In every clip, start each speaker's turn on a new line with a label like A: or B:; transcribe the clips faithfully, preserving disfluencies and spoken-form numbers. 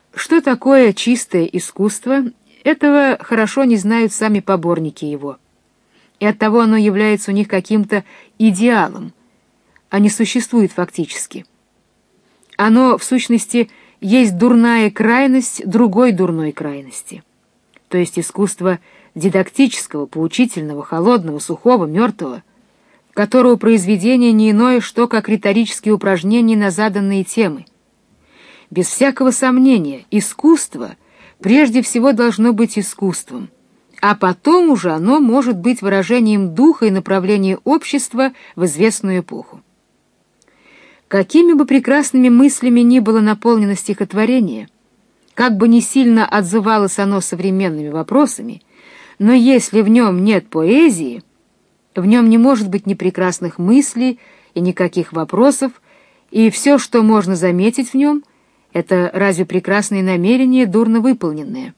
A: Что такое чистое искусство, этого хорошо не знают сами поборники его, и оттого оно является у них каким-то идеалом, а не существует фактически. Оно, в сущности, есть дурная крайность другой дурной крайности, то есть искусство дидактического, поучительного, холодного, сухого, мертвого, которого произведение не иное, что как риторические упражнения на заданные темы. Без всякого сомнения, искусство прежде всего должно быть искусством, а потом уже оно может быть выражением духа и направления общества в известную эпоху. Какими бы прекрасными мыслями ни было наполнено стихотворение, как бы ни сильно отзывалось оно современными вопросами, но если в нем нет поэзии, в нем не может быть ни прекрасных мыслей и никаких вопросов, и все, что можно заметить в нем, это разве прекрасные намерения, дурно выполненные.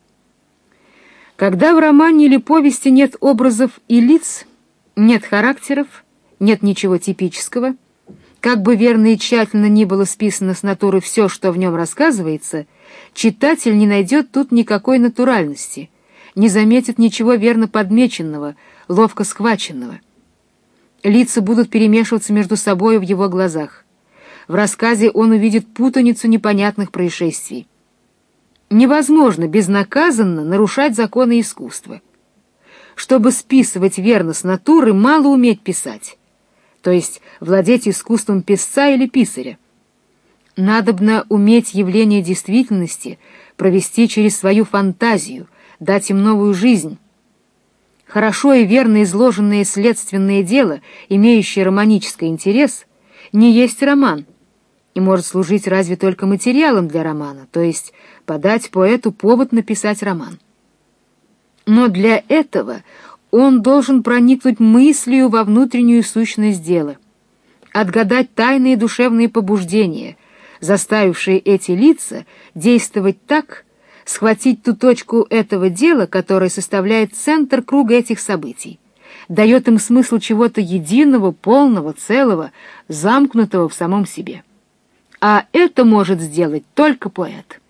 A: Когда в романе или повести нет образов и лиц, нет характеров, нет ничего типического, как бы верно и тщательно ни было списано с натуры все, что в нем рассказывается, читатель не найдет тут никакой натуральности, не заметит ничего верно подмеченного, ловко схваченного. Лица будут перемешиваться между собой в его глазах. В рассказе он увидит путаницу непонятных происшествий. Невозможно безнаказанно нарушать законы искусства. Чтобы списывать верно с натуры, мало уметь писать, то есть владеть искусством писца или писаря. Надобно уметь явление действительности провести через свою фантазию, дать им новую жизнь. Хорошо и верно изложенное следственное дело, имеющее романический интерес, не есть роман, и может служить разве только материалом для романа, то есть подать поэту повод написать роман. Но для этого он должен проникнуть мыслью во внутреннюю сущность дела, отгадать тайные душевные побуждения, заставившие эти лица действовать так, схватить ту точку этого дела, которая составляет центр круга этих событий, дает им смысл чего-то единого, полного, целого, замкнутого в самом себе. А это может сделать только поэт.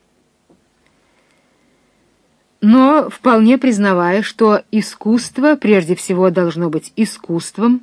A: Но, вполне признавая, что искусство прежде всего должно быть искусством,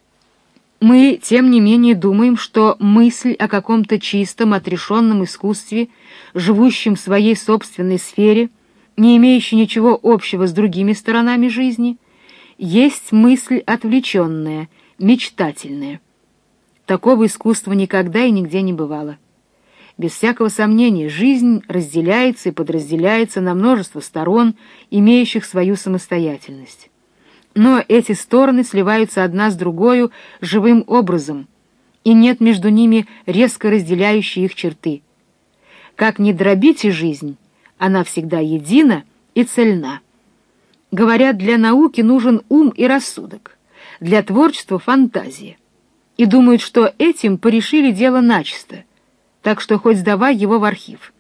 A: мы, тем не менее, думаем, что мысль о каком-то чистом, отрешенном искусстве, живущем в своей собственной сфере, не имеющей ничего общего с другими сторонами жизни, есть мысль отвлеченная, мечтательная. Такого искусства никогда и нигде не бывало. Без всякого сомнения, жизнь разделяется и подразделяется на множество сторон, имеющих свою самостоятельность. Но эти стороны сливаются одна с другою живым образом, и нет между ними резко разделяющей их черты. Как ни дробите жизнь, она всегда едина и цельна. Говорят, для науки нужен ум и рассудок, для творчества — фантазия. И думают, что этим порешили дело начисто, так что хоть сдавай его в архив.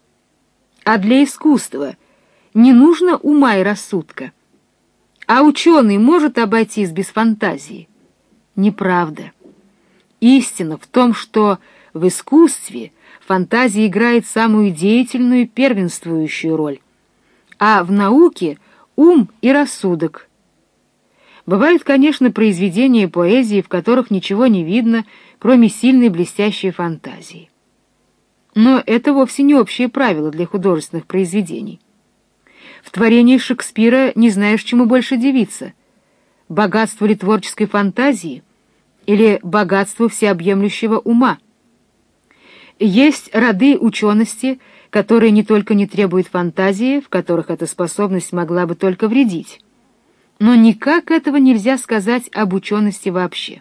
A: А для искусства не нужно ума и рассудка. А ученый может обойтись без фантазии? Неправда. Истина в том, что в искусстве фантазия играет самую деятельную, первенствующую роль, а в науке ум и рассудок. Бывают, конечно, произведения поэзии, в которых ничего не видно, кроме сильной блестящей фантазии. Но это вовсе не общее правило для художественных произведений. В творении Шекспира не знаешь, чему больше дивиться: богатству ли творческой фантазии или богатству всеобъемлющего ума. Есть роды учености, которые не только не требуют фантазии, в которых эта способность могла бы только вредить, но никак этого нельзя сказать об учености вообще.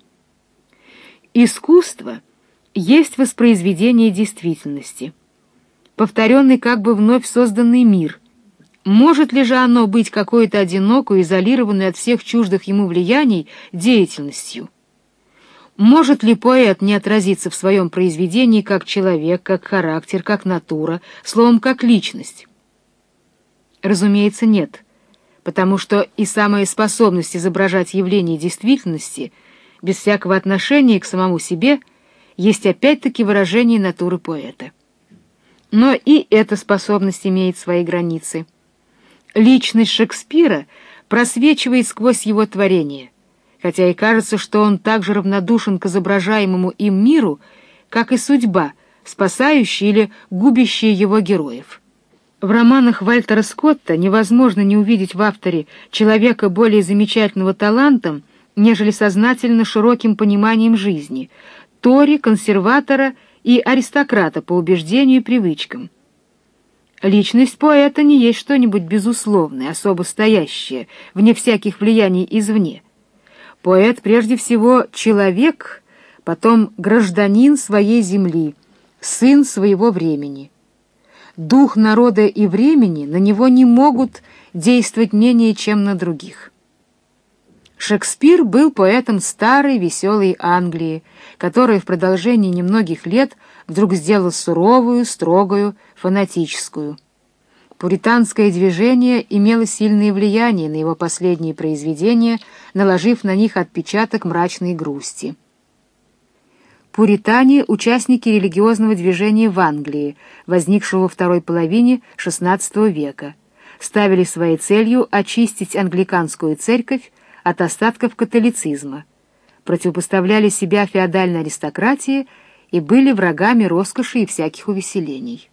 A: Искусство есть воспроизведение действительности, повторенный как бы вновь созданный мир. Может ли же оно быть какой-то одинокой, изолированной от всех чуждых ему влияний деятельностью? Может ли поэт не отразиться в своем произведении как человек, как характер, как натура, словом, как личность? Разумеется, нет, потому что и самая способность изображать явления действительности без всякого отношения к самому себе есть опять-таки выражение натуры поэта. Но и эта способность имеет свои границы. Личность Шекспира просвечивает сквозь его творение, хотя и кажется, что он так же равнодушен к изображаемому им миру, как и судьба, спасающая или губящая его героев. В романах Вальтера Скотта невозможно не увидеть в авторе человека более замечательного талантом, нежели сознательно широким пониманием жизни, тори, консерватора и аристократа по убеждению и привычкам. Личность поэта не есть что-нибудь безусловное, особо стоящее, вне всяких влияний извне. Поэт прежде всего человек, потом гражданин своей земли, сын своего времени. Дух народа и времени на него не могут действовать менее, чем на других. Шекспир был поэтом старой веселой Англии, которая в продолжении немногих лет вдруг сделала суровую, строгую, фанатическую. Пуританское движение имело сильное влияние на его последние произведения, наложив на них отпечаток мрачной грусти. Пуритане — участники религиозного движения в Англии, возникшего во второй половине шестнадцатого века, ставили своей целью очистить англиканскую церковь от остатков католицизма, противопоставляли себя феодальной аристократии и были врагами роскоши и всяких увеселений.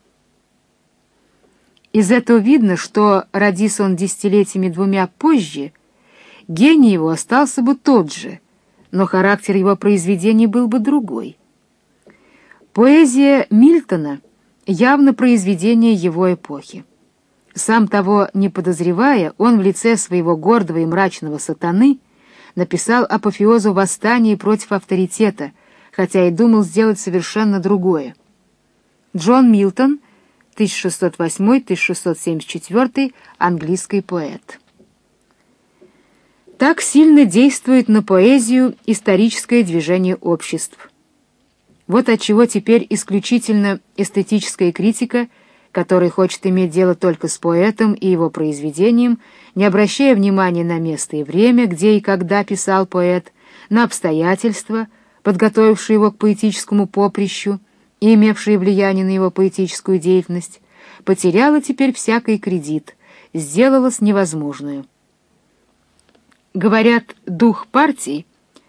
A: Из этого видно, что, родись он десятилетиями двумя позже, гений его остался бы тот же, но характер его произведений был бы другой. Поэзия Мильтона явно произведение его эпохи. Сам того не подозревая, он в лице своего гордого и мрачного сатаны написал апофеозу восстания против авторитета, хотя и думал сделать совершенно другое. Джон Милтон, тысяча шестьсот восьмой — тысяча шестьсот семьдесят четвёртый, английский поэт. Так сильно действует на поэзию историческое движение обществ. Вот отчего теперь исключительно эстетическая критика, которая хочет иметь дело только с поэтом и его произведением, не обращая внимания на место и время, где и когда писал поэт, на обстоятельства, подготовившие его к поэтическому поприщу и имевшие влияние на его поэтическую деятельность, потеряла теперь всякий кредит, сделалась невозможную. Говорят, дух партий,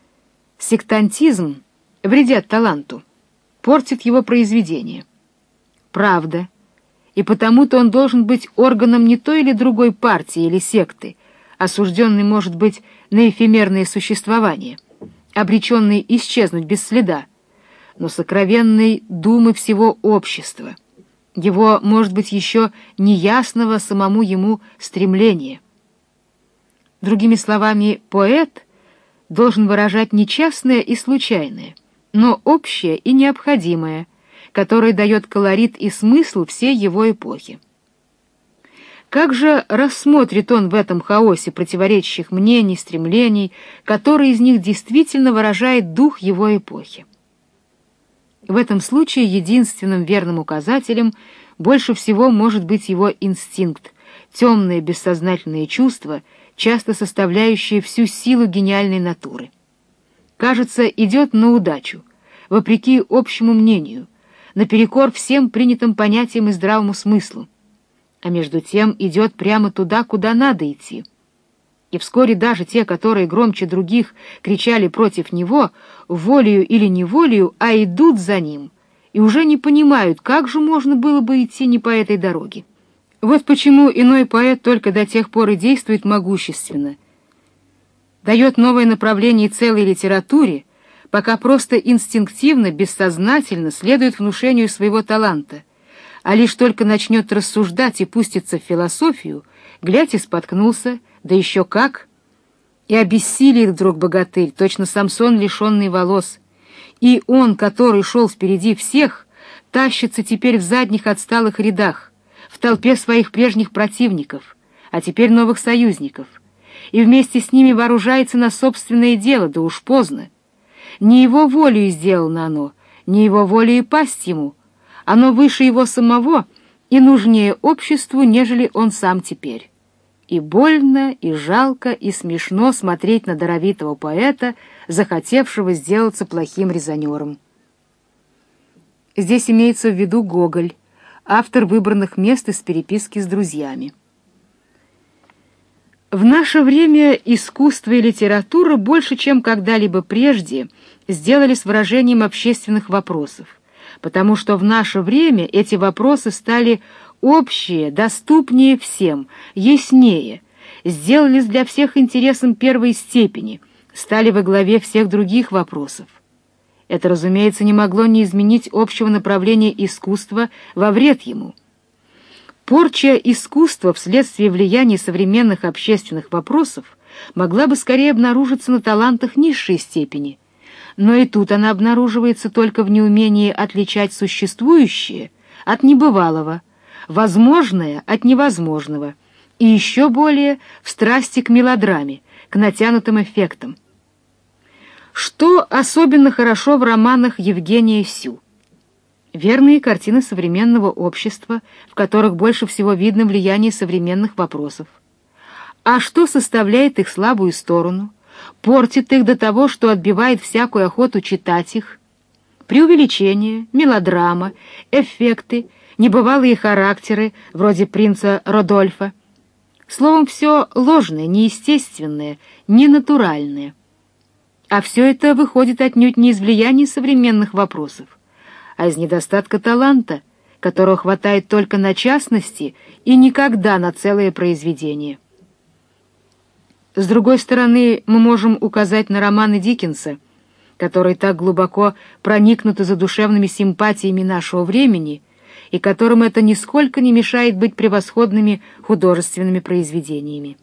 A: сектантизм вредят таланту, портит его произведение. Правда, и потому-то он должен быть органом не той или другой партии или секты, осужденный, может быть, на эфемерное существование, обреченный исчезнуть без следа, но сокровенной думы всего общества, его, может быть, еще неясного самому ему стремления. Другими словами, поэт должен выражать не частное и случайное, но общее и необходимое, которое дает колорит и смысл всей его эпохи. Как же рассмотрит он в этом хаосе противоречащих мнений, стремлений, который из них действительно выражает дух его эпохи? В этом случае единственным верным указателем больше всего может быть его инстинкт, темное бессознательное чувство, часто составляющее всю силу гениальной натуры. Кажется, идет на удачу, вопреки общему мнению, наперекор всем принятым понятиям и здравому смыслу, а между тем идет прямо туда, куда надо идти. И вскоре даже те, которые громче других кричали против него, волею или неволею, а идут за ним, и уже не понимают, как же можно было бы идти не по этой дороге. Вот почему иной поэт только до тех пор и действует могущественно, дает новое направление целой литературе, пока просто инстинктивно, бессознательно следует внушению своего таланта, а лишь только начнет рассуждать и пуститься в философию, глядь и споткнулся, да еще как, и обессилит вдруг богатырь, точно Самсон, лишенный волос, и он, который шел впереди всех, тащится теперь в задних отсталых рядах, в толпе своих прежних противников, а теперь новых союзников, и вместе с ними вооружается на собственное дело, да уж поздно. Не его волею сделано оно, не его волей и пасть ему, оно выше его самого и нужнее обществу, нежели он сам теперь. И больно, и жалко, и смешно смотреть на даровитого поэта, захотевшего сделаться плохим резонером. Здесь имеется в виду Гоголь, автор выбранных мест из переписки с друзьями. В наше время искусство и литература больше, чем когда-либо прежде, сделались выражением общественных вопросов, потому что в наше время эти вопросы стали общие, доступнее всем, яснее, сделались для всех интересом первой степени, стали во главе всех других вопросов. Это, разумеется, не могло не изменить общего направления искусства во вред ему. Порча искусства вследствие влияния современных общественных вопросов могла бы скорее обнаружиться на талантах низшей степени, но и тут она обнаруживается только в неумении отличать существующее от небывалого, возможное от невозможного, и еще более в страсти к мелодраме, к натянутым эффектам. Что особенно хорошо в романах Евгения Сю? Верные картины современного общества, в которых больше всего видно влияние современных вопросов. А что составляет их слабую сторону, портит их до того, что отбивает всякую охоту читать их? Преувеличение, мелодрама, эффекты, небывалые характеры, вроде принца Родольфа. Словом, все ложное, неестественное, ненатуральное. А все это выходит отнюдь не из влияния современных вопросов, а из недостатка таланта, которого хватает только на частности и никогда на целое произведение. С другой стороны, мы можем указать на романы Диккенса, которые так глубоко проникнуты задушевными симпатиями нашего времени и которым это нисколько не мешает быть превосходными художественными произведениями.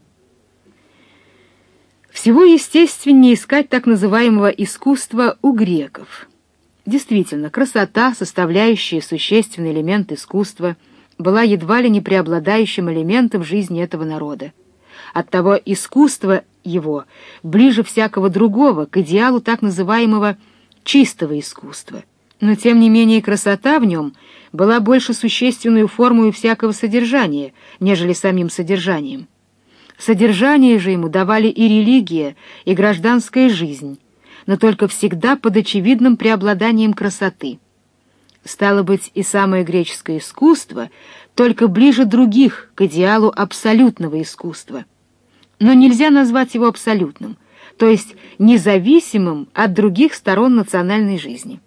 A: Всего естественнее искать так называемого искусства у греков. Действительно, красота, составляющая существенный элемент искусства, была едва ли не преобладающим элементом в жизни этого народа. Оттого искусство его ближе всякого другого к идеалу так называемого чистого искусства. Но, тем не менее, красота в нем была больше существенной формой всякого содержания, нежели самим содержанием. Содержание же ему давали и религия, и гражданская жизнь, но только всегда под очевидным преобладанием красоты. Стало быть, и самое греческое искусство только ближе других к идеалу абсолютного искусства. Но нельзя назвать его абсолютным, то есть независимым от других сторон национальной жизни.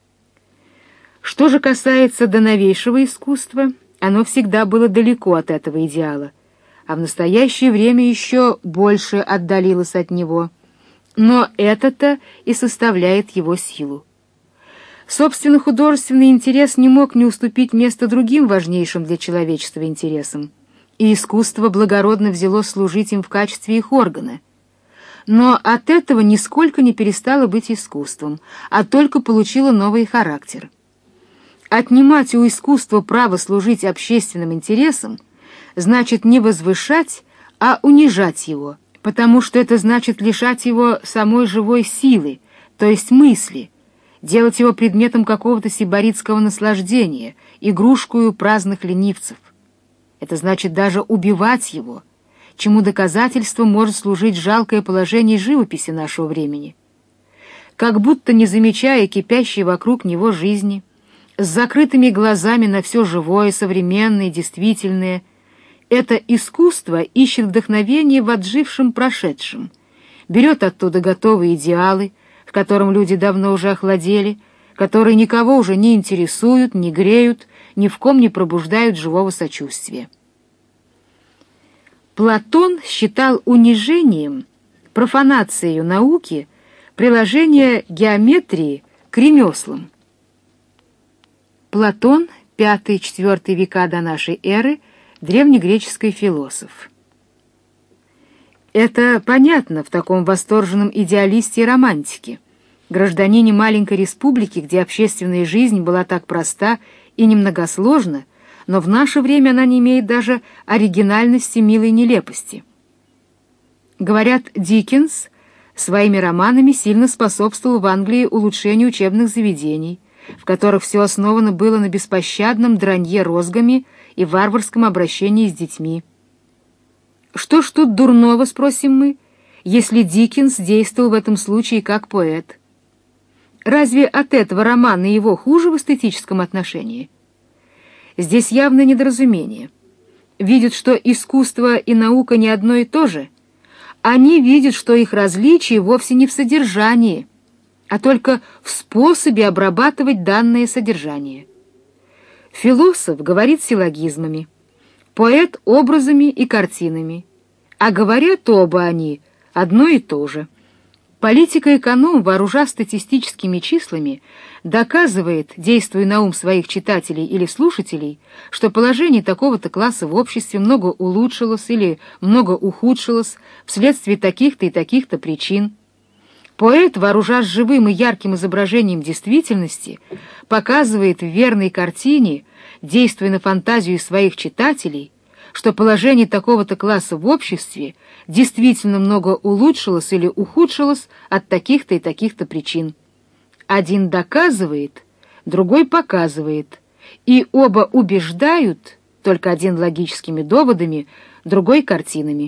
A: Что же касается до новейшего искусства, оно всегда было далеко от этого идеала, а в настоящее время еще больше отдалилось от него. Но это-то и составляет его силу. Собственно, художественный интерес не мог не уступить место другим важнейшим для человечества интересам, и искусство благородно взяло служить им в качестве их органа. Но от этого нисколько не перестало быть искусством, а только получило новый характер. Отнимать у искусства право служить общественным интересам значит не возвышать, а унижать его, потому что это значит лишать его самой живой силы, то есть мысли, делать его предметом какого-то сибаритского наслаждения, игрушкою праздных ленивцев. Это значит даже убивать его, чему доказательством может служить жалкое положение живописи нашего времени. Как будто не замечая кипящей вокруг него жизни, с закрытыми глазами на все живое, современное, действительное, это искусство ищет вдохновение в отжившем прошедшем, берет оттуда готовые идеалы, в котором люди давно уже охладели, которые никого уже не интересуют, не греют, ни в ком не пробуждают живого сочувствия. Платон считал унижением, профанацией науки, приложение геометрии к ремеслам. Платон, пятый-четвёртый века до нашей эры, древнегреческий философ. Это понятно в таком восторженном идеалисте и романтике, гражданине маленькой республики, где общественная жизнь была так проста и немногосложна, но в наше время она не имеет даже оригинальности, милой нелепости. Говорят, Диккенс своими романами сильно способствовал в Англии улучшению учебных заведений, в которых все основано было на беспощадном дранье розгами и варварском обращении с детьми. Что ж тут дурного, спросим мы, если Диккенс действовал в этом случае как поэт? Разве от этого романа его хуже в эстетическом отношении? Здесь явное недоразумение. Видят, что искусство и наука не одно и то же. Они видят, что их различие вовсе не в содержании, а только в способе обрабатывать данное содержание. Философ говорит силлогизмами, поэт — образами и картинами, а говорят оба они одно и то же. Политика-эконом, вооружа статистическими числами, доказывает, действуя на ум своих читателей или слушателей, что положение такого-то класса в обществе много улучшилось или много ухудшилось вследствие таких-то и таких-то причин. Поэт, вооружаясь живым и ярким изображением действительности, показывает в верной картине, действуя на фантазию своих читателей, что положение такого-то класса в обществе действительно много улучшилось или ухудшилось от таких-то и таких-то причин. Один доказывает, другой показывает, и оба убеждают, только один логическими доводами, другой картинами.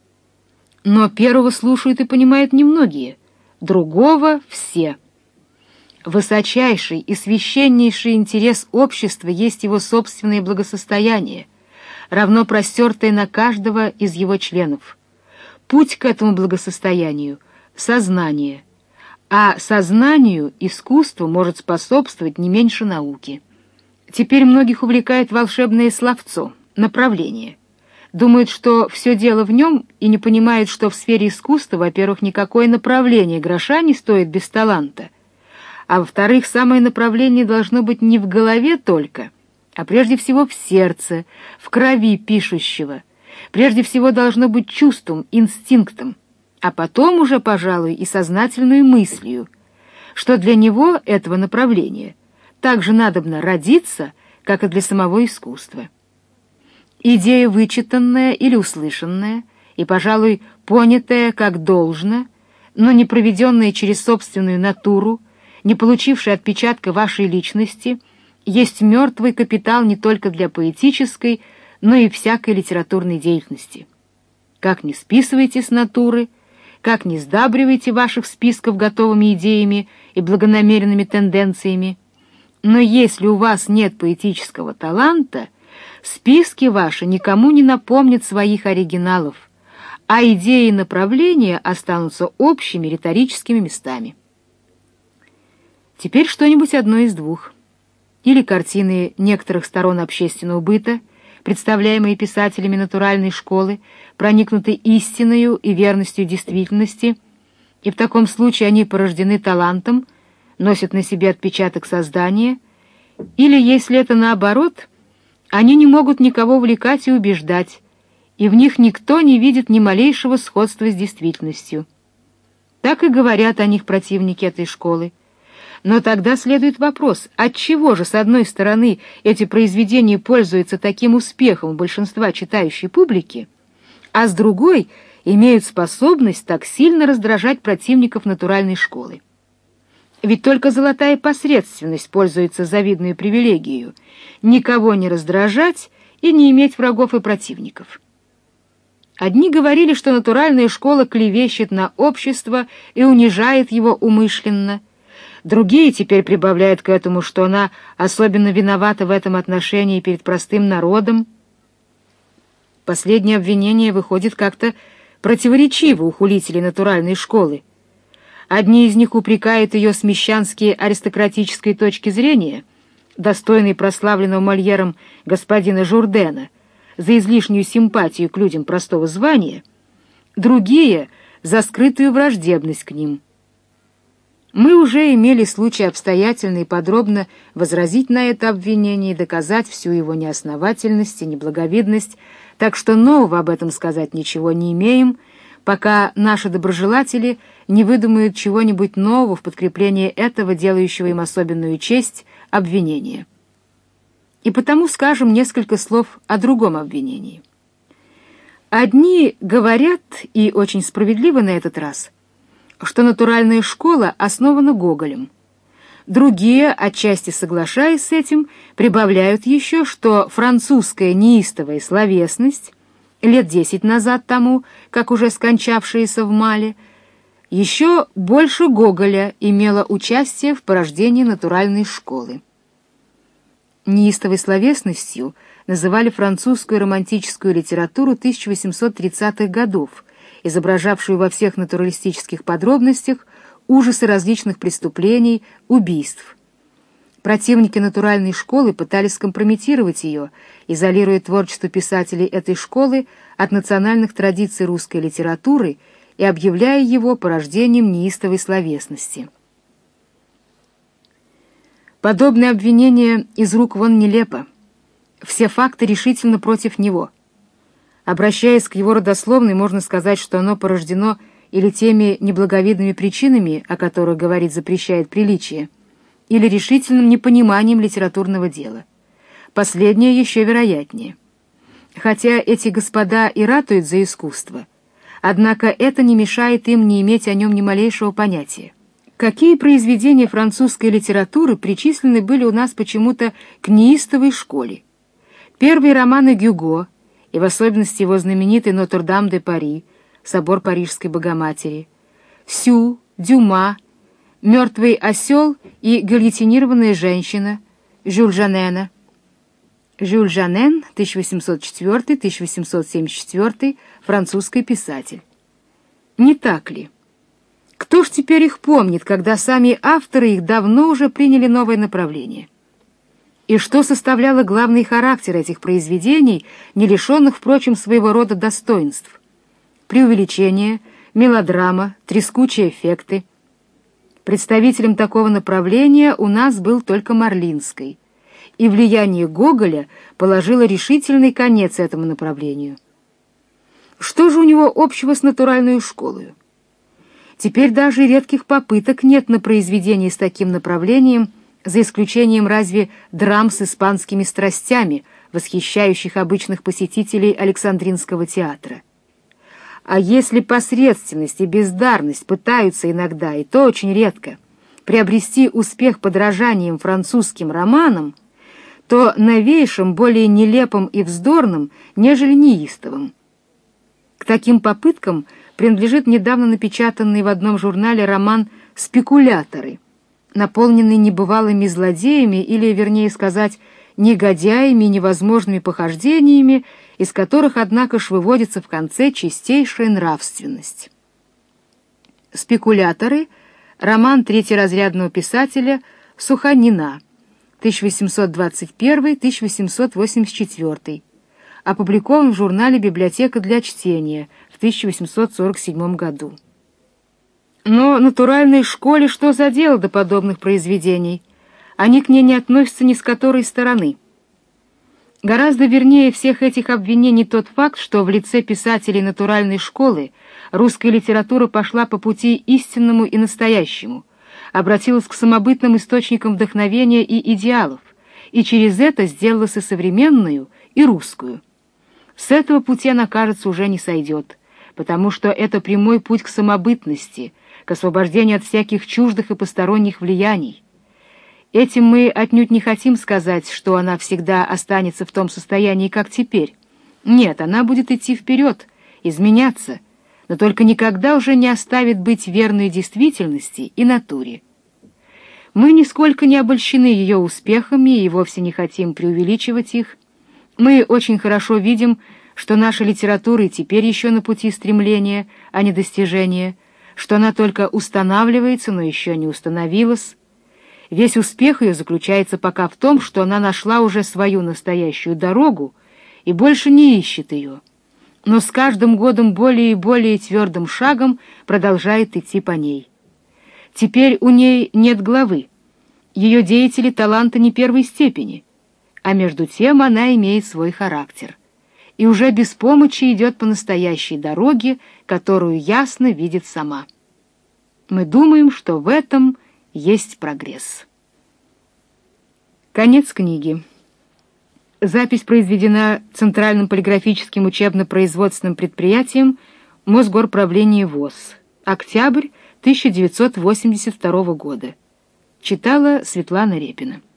A: Но первого слушают и понимают немногие, другого — все. Высочайший и священнейший интерес общества есть его собственное благосостояние, равно простертое на каждого из его членов. Путь к этому благосостоянию — сознание, а сознанию искусство может способствовать не меньше науки. Теперь многих увлекает волшебное словцо, направление. Думают, что все дело в нем, и не понимают, что в сфере искусства, во-первых, никакое направление гроша не стоит без таланта, а во-вторых, самое направление должно быть не в голове только, а прежде всего в сердце, в крови пишущего. Прежде всего должно быть чувством, инстинктом, а потом уже, пожалуй, и сознательной мыслью, что для него, этого направления, так же надобно родиться, как и для самого искусства. Идея, вычитанная или услышанная, и, пожалуй, понятая как должно, но не проведенная через собственную натуру, не получившая отпечатка вашей личности, есть мертвый капитал не только для поэтической, но и всякой литературной деятельности. Как не списывайте с натуры, как не сдабривайте ваших списков готовыми идеями и благонамеренными тенденциями, но если у вас нет поэтического таланта, списки ваши никому не напомнят своих оригиналов, а идеи и направления останутся общими риторическими местами. Теперь что-нибудь одно из двух. Или картины некоторых сторон общественного быта, представляемые писателями натуральной школы, проникнуты истинною и верностью действительности, и в таком случае они порождены талантом, носят на себе отпечаток создания, или, если это наоборот, они не могут никого увлекать и убеждать, и в них никто не видит ни малейшего сходства с действительностью. Так и говорят о них противники этой школы. Но тогда следует вопрос, отчего же, с одной стороны, эти произведения пользуются таким успехом у большинства читающей публики, а с другой имеют способность так сильно раздражать противников натуральной школы. Ведь только золотая посредственность пользуется завидной привилегией — никого не раздражать и не иметь врагов и противников. Одни говорили, что натуральная школа клевещет на общество и унижает его умышленно, другие теперь прибавляют к этому, что она особенно виновата в этом отношении перед простым народом. Последнее обвинение выходит как-то противоречиво у хулителей натуральной школы. Одни из них упрекают ее с мещанской аристократической точки зрения, достойной прославленного Мольером господина Журдена, за излишнюю симпатию к людям простого звания, другие — за скрытую враждебность к ним. Мы уже имели случай обстоятельно и подробно возразить на это обвинение и доказать всю его неосновательность и неблаговидность, так что нового об этом сказать ничего не имеем, пока наши доброжелатели не выдумают чего-нибудь нового в подкрепление этого, делающего им особенную честь, обвинения. И потому скажем несколько слов о другом обвинении. Одни говорят, и очень справедливо на этот раз, что натуральная школа основана Гоголем. Другие, отчасти соглашаясь с этим, прибавляют еще, что французская неистовая словесность, лет десять назад тому, как уже скончавшаяся в Мале, еще больше Гоголя имела участие в порождении натуральной школы. Неистовой словесностью называли французскую романтическую литературу тысяча восемьсот тридцатых годов, изображавшую во всех натуралистических подробностях ужасы различных преступлений, убийств. Противники натуральной школы пытались скомпрометировать ее, изолируя творчество писателей этой школы от национальных традиций русской литературы и объявляя его порождением неистовой словесности. Подобное обвинение из рук вон нелепо. Все факты решительно против него. Обращаясь к его родословной, можно сказать, что оно порождено или теми неблаговидными причинами, о которых говорить запрещает приличие, или решительным непониманием литературного дела. Последнее еще вероятнее. Хотя эти господа и ратуют за искусство, однако это не мешает им не иметь о нем ни малейшего понятия. Какие произведения французской литературы причислены были у нас почему-то к неистовой школе? Первые романы Гюго, и в особенности его знаменитый «Нотр-Дам-де-Пари», «Собор Парижской Богоматери», Сю, Дюма, «Мертвый осел» и «Гильотинированная женщина» Жюль Жанена. Жюль Жанен, тысяча восемьсот четвёртый — тысяча восемьсот семьдесят четвёртый, французский писатель. Не так ли? Кто ж теперь их помнит, когда сами авторы их давно уже приняли новое направление? И что составляло главный характер этих произведений, не лишенных, впрочем, своего рода достоинств? Преувеличение, мелодрама, трескучие эффекты. Представителем такого направления у нас был только Марлинский, и влияние Гоголя положило решительный конец этому направлению. Что же у него общего с натуральной школой? Теперь даже редких попыток нет на произведение с таким направлением, за исключением разве драм с испанскими страстями, восхищающих обычных посетителей Александринского театра. А если посредственность и бездарность пытаются иногда, и то очень редко, приобрести успех подражанием французским романам, то новейшим более нелепым и вздорным, нежели неистовым. К таким попыткам принадлежит недавно напечатанный в одном журнале роман «Спекуляторы», наполненный небывалыми злодеями или, вернее сказать, негодяями и невозможными похождениями, из которых, однако ж, выводится в конце чистейшая нравственность. «Спекуляторы» — роман третьеразрядного писателя Суханина, тысяча восемьсот двадцать первый — тысяча восемьсот восемьдесят четвёртый, опубликован в журнале «Библиотека для чтения» в тысяча восемьсот сорок седьмом году. Но натуральной школе что за дело до подобных произведений? Они к ней не относятся ни с которой стороны. Гораздо вернее всех этих обвинений тот факт, что в лице писателей натуральной школы русская литература пошла по пути истинному и настоящему, обратилась к самобытным источникам вдохновения и идеалов, и через это сделалась и современную, и русскую. С этого пути она, кажется, уже не сойдет, потому что это прямой путь к самобытности, к освобождению от всяких чуждых и посторонних влияний. Этим мы отнюдь не хотим сказать, что она всегда останется в том состоянии, как теперь. Нет, она будет идти вперед, изменяться, но только никогда уже не оставит быть верной действительности и натуре. Мы нисколько не обольщены ее успехами и вовсе не хотим преувеличивать их. Мы очень хорошо видим, что наша литература и теперь еще на пути стремления, а не достижения, что она только устанавливается, но еще не установилась. Весь успех ее заключается пока в том, что она нашла уже свою настоящую дорогу и больше не ищет ее, но с каждым годом более и более твердым шагом продолжает идти по ней. Теперь у ней нет главы, ее деятели таланта не первой степени, а между тем она имеет свой характер и уже без помощи идет по настоящей дороге, которую ясно видит сама. Мы думаем, что в этом есть прогресс. Конец книги. Запись произведена Центральным полиграфическим учебно-производственным предприятием Мосгорправления ВОС. Октябрь тысяча девятьсот восемьдесят второго года. Читала Светлана Репина.